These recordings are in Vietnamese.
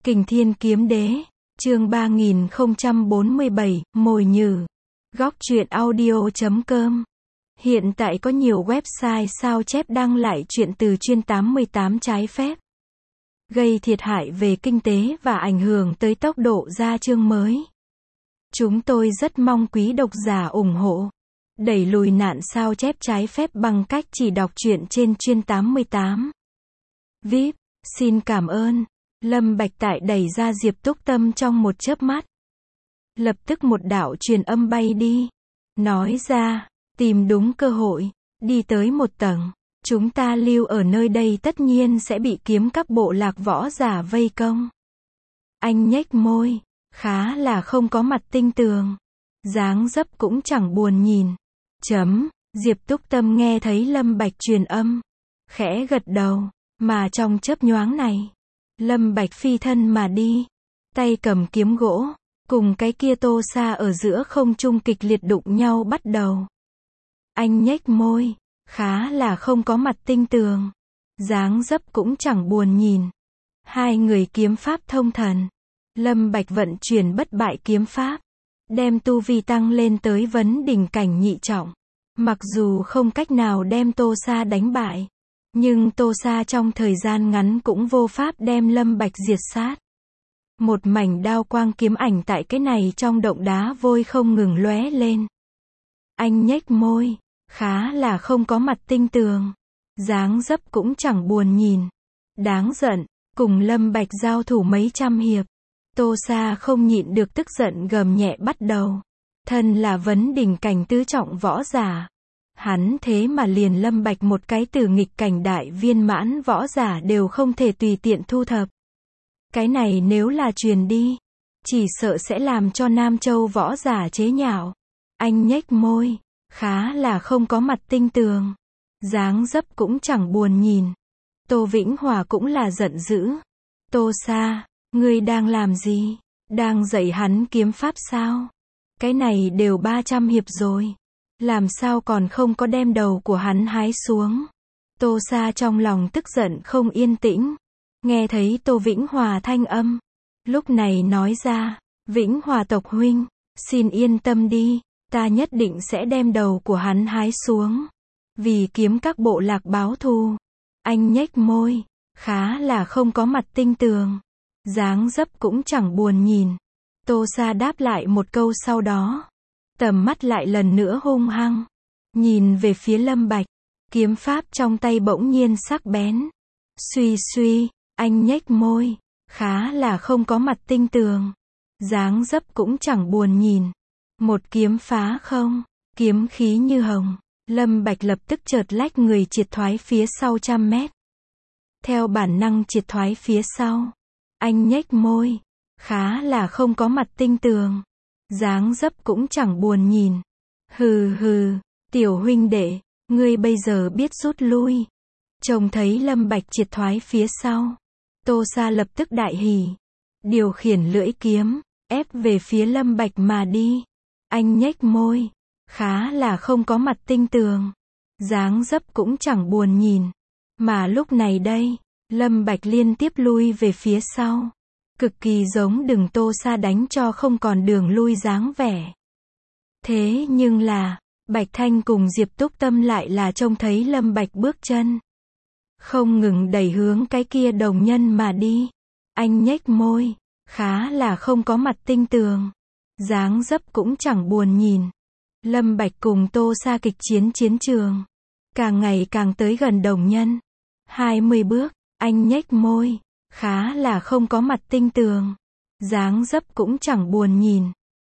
Kình Thiên Kiếm Đế, chương 3047, Mồi Nhử. Góc truyện audio.com. Hiện tại có nhiều website sao chép đăng lại truyện từ chuyên 88 trái phép, gây thiệt hại về kinh tế và ảnh hưởng tới tốc độ ra chương mới. Chúng tôi rất mong quý độc giả ủng hộ, đẩy lùi nạn sao chép trái phép bằng cách chỉ đọc truyện trên chuyên 88. VIP, xin cảm ơn. Lâm Bạch Tại đẩy ra Diệp Túc Tâm trong một chớp mắt. Lập tức một đạo truyền âm bay đi. Nói ra, tìm đúng cơ hội, đi tới một tầng. Chúng ta lưu ở nơi đây tất nhiên sẽ bị kiếm các bộ lạc võ giả vây công. Anh nhếch môi, khá là không có mặt tinh tường. Dáng dấp cũng chẳng buồn nhìn. Diệp Túc Tâm nghe thấy Lâm Bạch truyền âm, khẽ gật đầu, mà trong chớp nhoáng này, Lâm Bạch phi thân mà đi, tay cầm kiếm gỗ, cùng cái kia Tô Sa ở giữa không trung kịch liệt đụng nhau bắt đầu. Anh nhếch môi, khá là không có mặt tinh tường, dáng dấp cũng chẳng buồn nhìn. Hai người kiếm pháp thông thần, Lâm Bạch vận chuyển bất bại kiếm pháp, đem tu vi tăng lên tới vấn đỉnh cảnh nhị trọng. Mặc dù không cách nào đem Tô Sa đánh bại, nhưng Tô Sa trong thời gian ngắn cũng vô pháp đem Lâm Bạch diệt sát. Một mảnh đao quang kiếm ảnh tại cái này trong động đá vôi không ngừng lóe lên. Anh nhếch môi, khá là không có mặt tinh tường, dáng dấp cũng chẳng buồn nhìn. Đáng giận, cùng Lâm Bạch giao thủ mấy trăm hiệp, Tô Sa không nhịn được tức giận gầm nhẹ bắt đầu. Thân là vấn đỉnh cảnh tứ trọng võ giả, hắn thế mà liền Lâm Bạch một cái từ nghịch cảnh đại viên mãn võ giả đều không thể tùy tiện thu thập. Cái này nếu là truyền đi, chỉ sợ sẽ làm cho Nam Châu võ giả chế nhạo. Anh nhếch môi, khá là không có mặt tinh tường, dáng dấp cũng chẳng buồn nhìn. Tô Vĩnh Hòa cũng là giận dữ. Tô Sa, ngươi đang làm gì? Đang dạy hắn kiếm pháp sao? Cái này đều 300 hiệp rồi, làm sao còn không có đem đầu của hắn hái xuống? Tô Sa trong lòng tức giận không yên tĩnh, nghe thấy Tô Vĩnh Hòa thanh âm, lúc này nói ra, Vĩnh Hòa tộc huynh, xin yên tâm đi, ta nhất định sẽ đem đầu của hắn hái xuống, vì kiếm các bộ lạc báo thù. Anh nhếch môi, khá là không có mặt tinh tường, dáng dấp cũng chẳng buồn nhìn. Tô Sa đáp lại một câu sau đó, tầm mắt lại lần nữa hung hăng, nhìn về phía Lâm Bạch, kiếm pháp trong tay bỗng nhiên sắc bén. Suy suy, anh nhếch môi, khá là không có mặt tinh tường, dáng dấp cũng chẳng buồn nhìn. Một kiếm phá không, kiếm khí như hồng, Lâm Bạch lập tức chợt lách người triệt thoái phía sau trăm mét. Theo bản năng triệt thoái phía sau, anh nhếch môi, khá là không có mặt tinh tường, dáng dấp cũng chẳng buồn nhìn. Hừ hừ, tiểu huynh đệ, ngươi bây giờ biết rút lui. Trông thấy Lâm Bạch triệt thoái phía sau, Tô Sa lập tức đại hỉ, điều khiển lưỡi kiếm, ép về phía Lâm Bạch mà đi. Anh nhếch môi, khá là không có mặt tinh tường, dáng dấp cũng chẳng buồn nhìn. Mà lúc này đây, Lâm Bạch liên tiếp lui về phía sau, cực kỳ giống đừng Tô Sa đánh cho không còn đường lui dáng vẻ. Thế nhưng là, Bạch Thanh cùng Diệp Túc Tâm lại là trông thấy Lâm Bạch bước chân không ngừng đẩy hướng cái kia đồng nhân mà đi. Anh nhếch môi, khá là không có mặt tinh tường, dáng dấp cũng chẳng buồn nhìn. Lâm Bạch cùng Tô Sa kịch chiến chiến trường, càng ngày càng tới gần đồng nhân. 20 bước, anh nhếch môi, khá là không có mặt tinh tường, dáng dấp cũng chẳng buồn nhìn.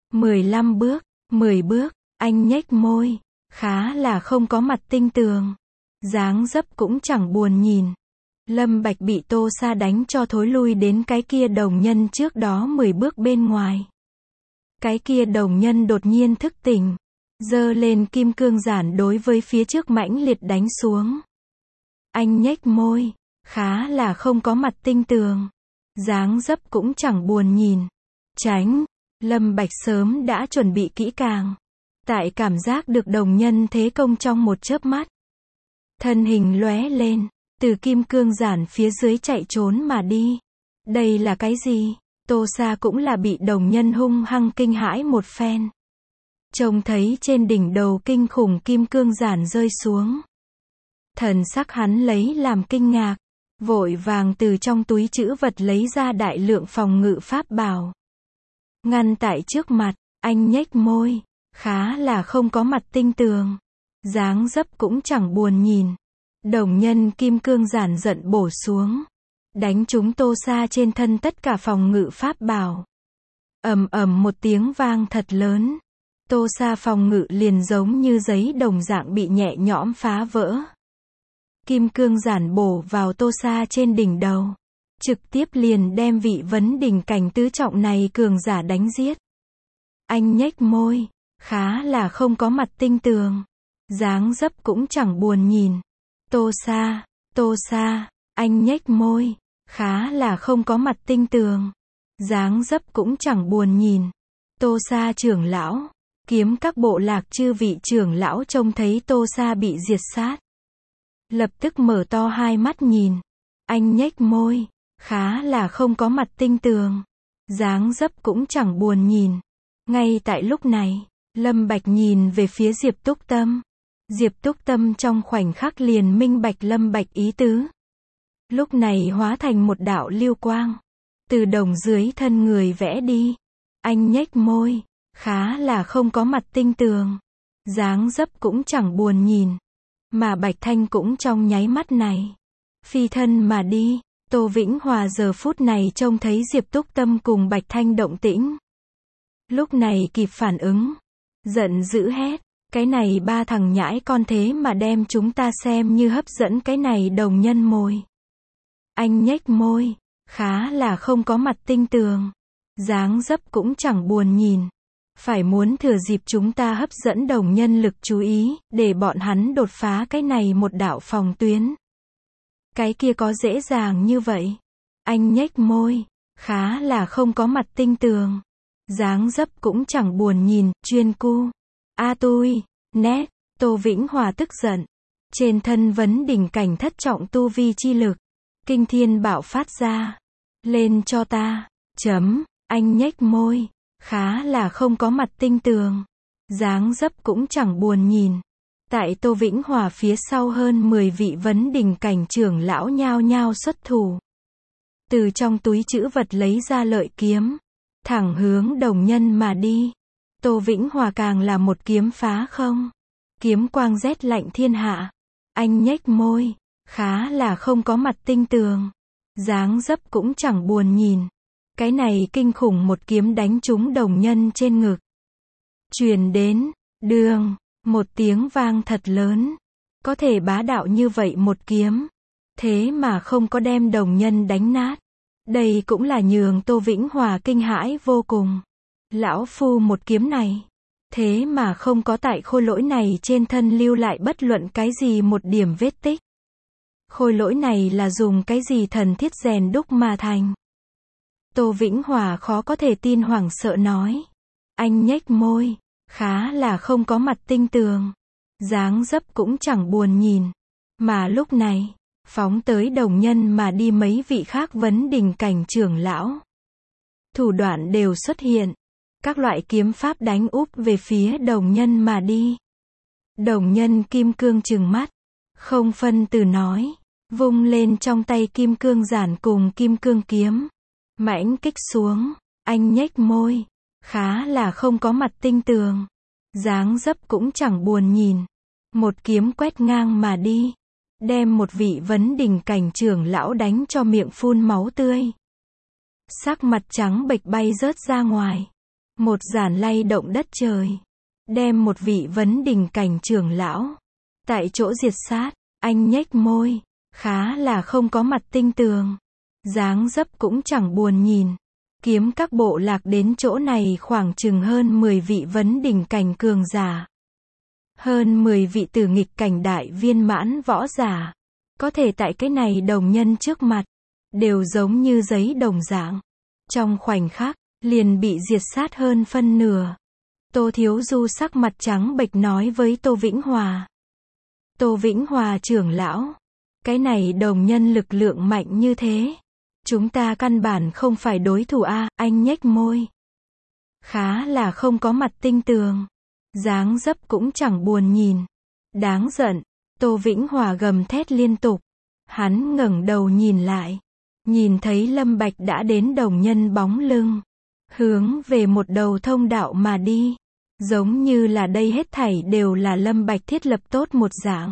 15 bước, 10 bước, anh nhếch môi, khá là không có mặt tinh tường, dáng dấp cũng chẳng buồn nhìn. Lâm Bạch bị Tô Sa đánh cho thối lui đến cái kia đồng nhân trước đó 10 bước bên ngoài. Cái kia đồng nhân đột nhiên thức tỉnh, giơ lên kim cương giản đối với phía trước mãnh liệt đánh xuống. Anh nhếch môi, khá là không có mặt tinh tường, dáng dấp cũng chẳng buồn nhìn. Tránh, Lâm Bạch sớm đã chuẩn bị kỹ càng, tại cảm giác được đồng nhân thế công trong một chớp mắt, thân hình lóe lên, từ kim cương giản phía dưới chạy trốn mà đi. Đây là cái gì? Tô Sa cũng là bị đồng nhân hung hăng kinh hãi một phen. Trông thấy trên đỉnh đầu kinh khủng kim cương giản rơi xuống. Thần sắc hắn lấy làm kinh ngạc, vội vàng từ trong túi trữ vật lấy ra đại lượng phòng ngự pháp bảo. Ngăn tại trước mặt, anh nhếch môi, khá là không có mặt tinh tường. Dáng dấp cũng chẳng buồn nhìn. Đồng nhân kim cương giản giận bổ xuống. Đánh trúng Tô Sa trên thân tất cả phòng ngự pháp bảo. Ầm ầm một tiếng vang thật lớn. Tô Sa phòng ngự liền giống như giấy đồng dạng bị nhẹ nhõm phá vỡ. Kim cương giản bổ vào Tô Sa trên đỉnh đầu. Trực tiếp liền đem vị vấn đỉnh cảnh tứ trọng này cường giả đánh giết. Anh nhếch môi, khá là không có mặt tinh tường. Dáng dấp cũng chẳng buồn nhìn. Tô Sa, anh nhếch môi, khá là không có mặt tinh tường. Dáng dấp cũng chẳng buồn nhìn. Tô Sa trưởng lão, kiếm các bộ lạc chư vị trưởng lão trông thấy Tô Sa bị diệt sát. Lập tức mở to hai mắt nhìn. Anh nhếch môi, khá là không có mặt tinh tường. Dáng dấp cũng chẳng buồn nhìn. Ngay tại lúc này, Lâm Bạch nhìn về phía Diệp Túc Tâm. Diệp Túc Tâm trong khoảnh khắc liền minh bạch Lâm Bạch ý tứ. Lúc này hóa thành một đạo lưu quang. Từ đồng dưới thân người vẽ đi. Anh nhếch môi, khá là không có mặt tinh tường. Dáng dấp cũng chẳng buồn nhìn. Mà Bạch Thanh cũng trong nháy mắt này. Phi thân mà đi. Tô Vĩnh Hòa giờ phút này trông thấy Diệp Túc Tâm cùng Bạch Thanh động tĩnh. Lúc này kịp phản ứng. Giận dữ hét. Cái này ba thằng nhãi con thế mà đem chúng ta xem như hấp dẫn cái này đồng nhân mồi. Anh nhếch môi, khá là không có mặt tinh tường. Dáng dấp cũng chẳng buồn nhìn. Phải muốn thừa dịp chúng ta hấp dẫn đồng nhân lực chú ý, để bọn hắn đột phá cái này một đạo phòng tuyến. Cái kia có dễ dàng như vậy. Anh nhếch môi, khá là không có mặt tinh tường. Dáng dấp cũng chẳng buồn nhìn, chuyên cu. A tui, nét, Tô Vĩnh Hòa tức giận. Trên thân vấn đỉnh cảnh thất trọng tu vi chi lực. Kinh thiên bạo phát ra. Lên cho ta. Anh nhếch môi. Khá là không có mặt tinh tường. Dáng dấp cũng chẳng buồn nhìn. Tại Tô Vĩnh Hòa phía sau hơn 10 vị vấn đỉnh cảnh trưởng lão nhao nhao xuất thủ. Từ trong túi trữ vật lấy ra lợi kiếm. Thẳng hướng đồng nhân mà đi. Tô Vĩnh Hòa càng là một kiếm phá không. Kiếm quang rét lạnh thiên hạ. Anh nhếch môi. Khá là không có mặt tinh tường. Dáng dấp cũng chẳng buồn nhìn. Cái này kinh khủng một kiếm đánh trúng đồng nhân trên ngực. Truyền đến, đường, một tiếng vang thật lớn. Có thể bá đạo như vậy một kiếm. Thế mà không có đem đồng nhân đánh nát. Đây cũng là nhường Tô Vĩnh Hòa kinh hãi vô cùng. Lão phu một kiếm này. Thế mà không có tại khôi lỗi này trên thân lưu lại bất luận cái gì một điểm vết tích. Khôi lỗi này là dùng cái gì thần thiết rèn đúc mà thành. Tô Vĩnh Hòa khó có thể tin hoảng sợ nói. Anh nhếch môi. Khá là không có mặt tinh tường. Dáng dấp cũng chẳng buồn nhìn. Mà lúc này, phóng tới đồng nhân mà đi mấy vị khác vấn đỉnh cảnh trưởng lão. Thủ đoạn đều xuất hiện. Các loại kiếm pháp đánh úp về phía đồng nhân mà đi. Đồng nhân kim cương trừng mắt. Không phân từ nói. Vung lên trong tay kim cương giản cùng kim cương kiếm. Mãnh kích xuống. Anh nhếch môi. Khá là không có mặt tinh tường. Dáng dấp cũng chẳng buồn nhìn. Một kiếm quét ngang mà đi. Đem một vị vấn đỉnh cảnh trưởng lão đánh cho miệng phun máu tươi. Sắc mặt trắng bệch bay rớt ra ngoài. Một giản lay động đất trời. Đem một vị vấn đỉnh cảnh trưởng lão. Tại chỗ diệt sát. Anh nhếch môi. Khá là không có mặt tinh tường. Dáng dấp cũng chẳng buồn nhìn. Kiếm các bộ lạc đến chỗ này khoảng chừng hơn 10 vị vấn đỉnh cảnh cường giả. Hơn 10 vị tử nghịch cảnh đại viên mãn võ giả. Có thể tại cái này đồng nhân trước mặt. Đều giống như giấy đồng dạng. Trong khoảnh khắc, liền bị diệt sát hơn phân nửa. Tô Thiếu Du sắc mặt trắng bệch nói với Tô Vĩnh Hòa. Tô Vĩnh Hòa trưởng lão. Cái này đồng nhân lực lượng mạnh như thế. Chúng ta căn bản không phải đối thủ a, anh nhếch môi. Khá là không có mặt tinh tường. Dáng dấp cũng chẳng buồn nhìn. Đáng giận. Tô Vĩnh Hòa gầm thét liên tục. Hắn ngẩng đầu nhìn lại. Nhìn thấy Lâm Bạch đã đến Đồng Nhân bóng lưng. Hướng về một đầu thông đạo mà đi. Giống như là đây hết thảy đều là Lâm Bạch thiết lập tốt một dạng.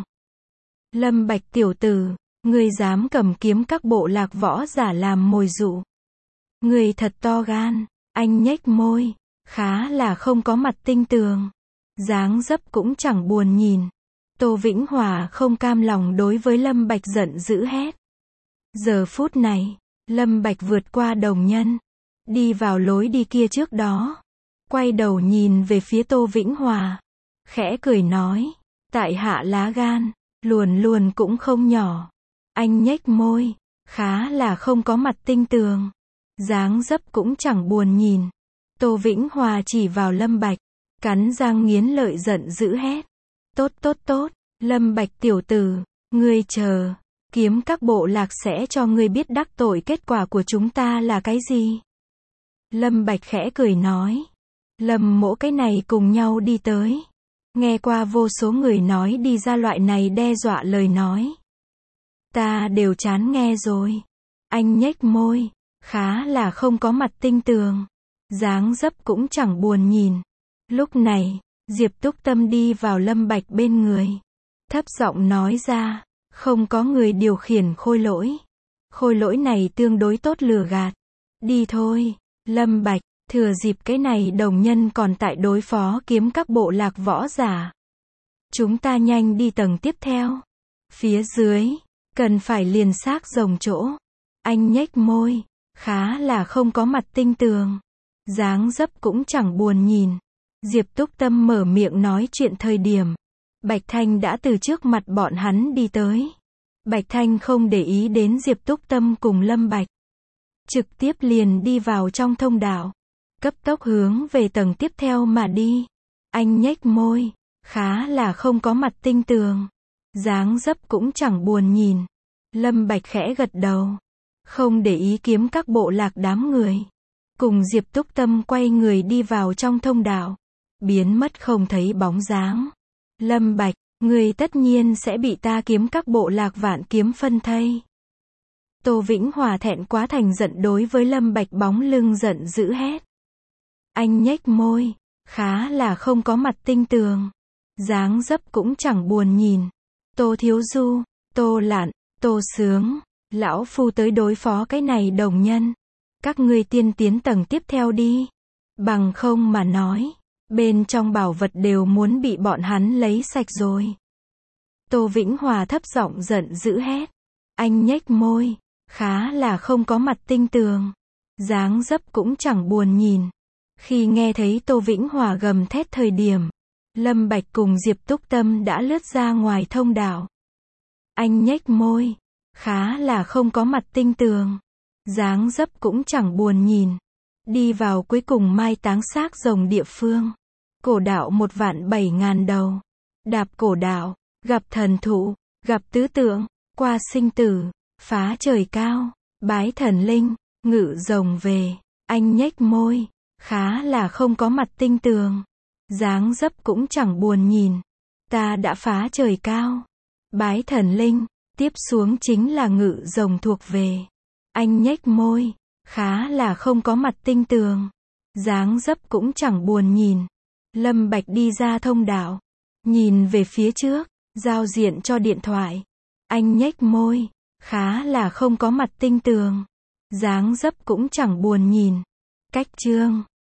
Lâm Bạch tiểu tử, ngươi dám cầm kiếm các bộ lạc võ giả làm mồi dụ. Ngươi thật to gan, anh nhếch môi, khá là không có mặt tinh tường. Dáng dấp cũng chẳng buồn nhìn. Tô Vĩnh Hòa không cam lòng đối với Lâm Bạch giận dữ hét. Giờ phút này, Lâm Bạch vượt qua Đồng Nhân, đi vào lối đi kia trước đó. Quay đầu nhìn về phía Tô Vĩnh Hòa. Khẽ cười nói. Tại hạ lá gan, luôn luôn cũng không nhỏ. Anh nhếch môi, khá là không có mặt tinh tường. Dáng dấp cũng chẳng buồn nhìn. Tô Vĩnh Hòa chỉ vào Lâm Bạch. Cắn răng nghiến lợi giận dữ hét. Tốt tốt tốt, Lâm Bạch tiểu tử, ngươi chờ. Kiếm các bộ lạc sẽ cho ngươi biết đắc tội kết quả của chúng ta là cái gì. Lâm Bạch khẽ cười nói. Lâm mỗ cái này cùng nhau đi tới. Nghe qua vô số người nói đi ra loại này đe dọa lời nói. Ta đều chán nghe rồi. Anh nhếch môi, khá là không có mặt tinh tường. Dáng dấp cũng chẳng buồn nhìn. Lúc này, Diệp Túc Tâm đi vào Lâm Bạch bên người. Thấp giọng nói ra, không có người điều khiển khôi lỗi. Khôi lỗi này tương đối tốt lừa gạt. Đi thôi, Lâm Bạch. Thừa dịp cái này Đồng Nhân còn tại đối phó kiếm các bộ lạc võ giả. Chúng ta nhanh đi tầng tiếp theo. Phía dưới, cần phải liền xác rồng chỗ. Anh nhếch môi, khá là không có mặt tinh tường. Dáng dấp cũng chẳng buồn nhìn. Diệp Túc Tâm mở miệng nói chuyện thời điểm. Bạch Thanh đã từ trước mặt bọn hắn đi tới. Bạch Thanh không để ý đến Diệp Túc Tâm cùng Lâm Bạch. Trực tiếp liền đi vào trong thông đạo. Cấp tốc hướng về tầng tiếp theo mà đi. Anh nhếch môi, khá là không có mặt tinh tường. Dáng dấp cũng chẳng buồn nhìn. Lâm Bạch khẽ gật đầu. Không để ý kiếm các bộ lạc đám người. Cùng Diệp Túc Tâm quay người đi vào trong thông đạo. Biến mất không thấy bóng dáng. Lâm Bạch, người tất nhiên sẽ bị ta kiếm các bộ lạc vạn kiếm phân thây. Tô Vĩnh Hòa thẹn quá thành giận đối với Lâm Bạch bóng lưng giận dữ hét. Anh nhếch môi, khá là không có mặt tinh tường. Dáng dấp cũng chẳng buồn nhìn. Tô Thiếu Du, Tô Lạn, Tô Sướng, lão phu tới đối phó cái này Đồng Nhân. Các ngươi tiên tiến tầng tiếp theo đi. Bằng không mà nói, bên trong bảo vật đều muốn bị bọn hắn lấy sạch rồi. Tô Vĩnh Hòa thấp giọng giận dữ hét. Anh nhếch môi, khá là không có mặt tinh tường. Dáng dấp cũng chẳng buồn nhìn. Khi nghe thấy Tô Vĩnh Hòa gầm thét thời điểm, Lâm Bạch cùng Diệp Túc Tâm đã lướt ra ngoài thông đạo. Anh nhếch môi, khá là không có mặt tinh tường. Dáng dấp cũng chẳng buồn nhìn. Đi vào cuối cùng mai táng xác rồng địa phương. Cổ đạo 1.700.000 đầu. Đạp cổ đạo, gặp thần thụ, gặp tứ tượng, qua sinh tử, phá trời cao, bái thần linh, ngự rồng về. Anh nhếch môi, khá là không có mặt tinh tường. Dáng dấp cũng chẳng buồn nhìn. Ta đã phá trời cao, bái thần linh, tiếp xuống chính là ngự rồng thuộc về. Anh nhếch môi, khá là không có mặt tinh tường. Dáng dấp cũng chẳng buồn nhìn. Lâm Bạch đi ra thông đạo, nhìn về phía trước, giao diện cho điện thoại. Anh nhếch môi, khá là không có mặt tinh tường. Dáng dấp cũng chẳng buồn nhìn. Cách chương